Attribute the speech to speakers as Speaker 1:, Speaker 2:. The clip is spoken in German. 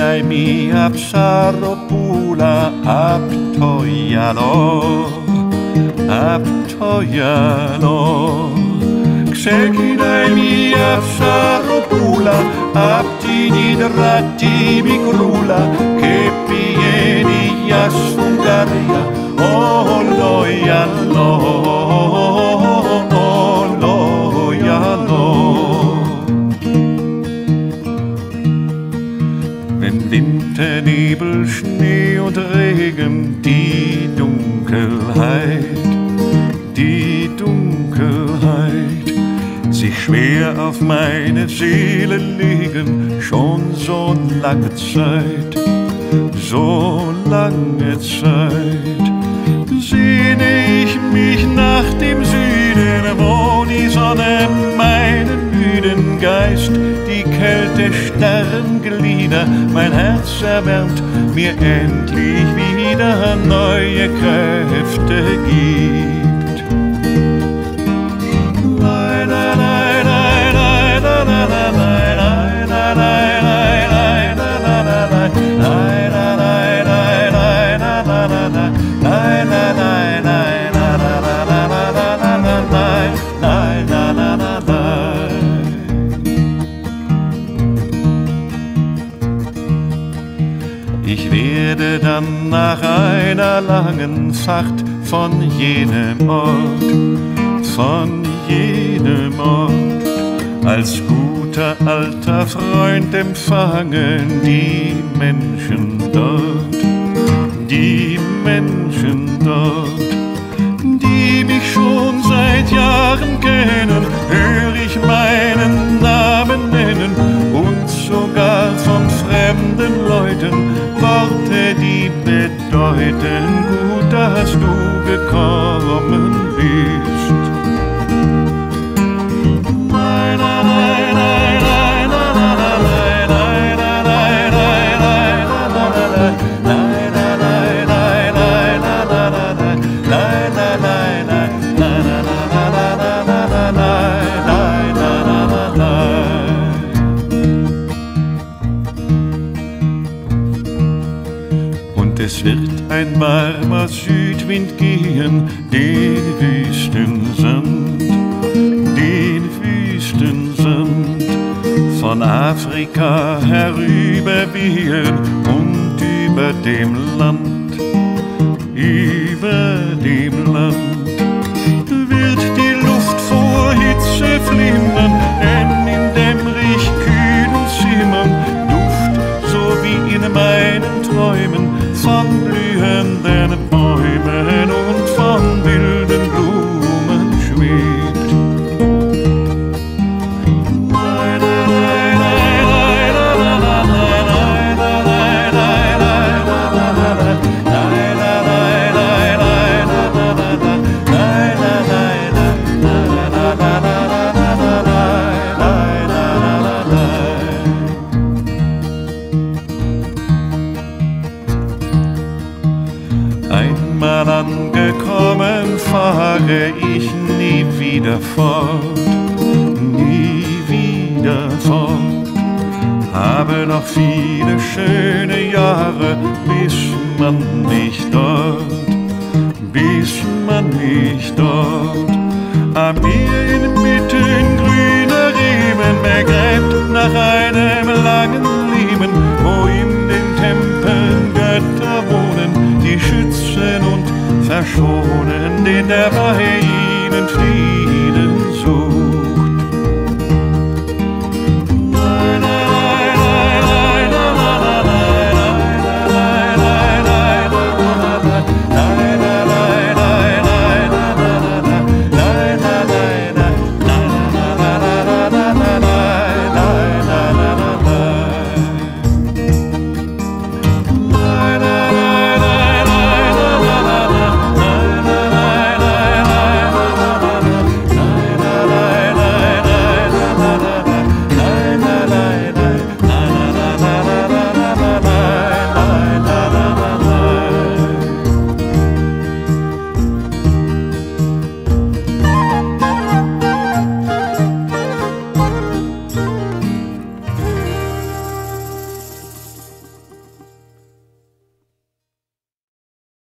Speaker 1: dai mi apsaropula aptoialo, aptoialo. Ξεκινάει μια ψαροπούλα απ' την υδρατή μικρούλα και πηγαίνει για σφουγγαρία όλο γυαλό, όλο γυαλό. Wenn Winter, Nebel, Schnee und Regen, die Dunkelheit sich schwer auf meine Seele legen, schon so lange Zeit, sehne ich mich nach dem Süden, wo die Sonne meinen müden Geist, die Kälte Sternglieder, mein Herz erwärmt, mir endlich wieder neue Kräfte gibt. Ich werde dann nach einer langen Fahrt von jenem Ort, als guter alter Freund empfangen die Menschen dort, die mich schon seit Jahren kennen, hör ich meinen Namen nennen und sogar von fremden Leuten Worte, die bedeuten, gut, dass du gekommen bist. Es wird ein warmer Südwind gehen, den Wüstensand von Afrika herüber wehen und über dem Land wird die Luft vor Hitze flimmern, denn in dämmerig kühlen Zimmern Duft, so wie in meinen Träumen, von blühenden Bäumen und von wilden Blumen schwebt. Einmal angekommen, fahre ich nie wieder fort, habe noch viele schöne Jahre, bis man mich dort am Meer inmitten grüner Reben begräbt nach einem langen Leben, wo in den Tempeln Götter wohnen, die schützen und verschonen, den der bei ihnen flieht.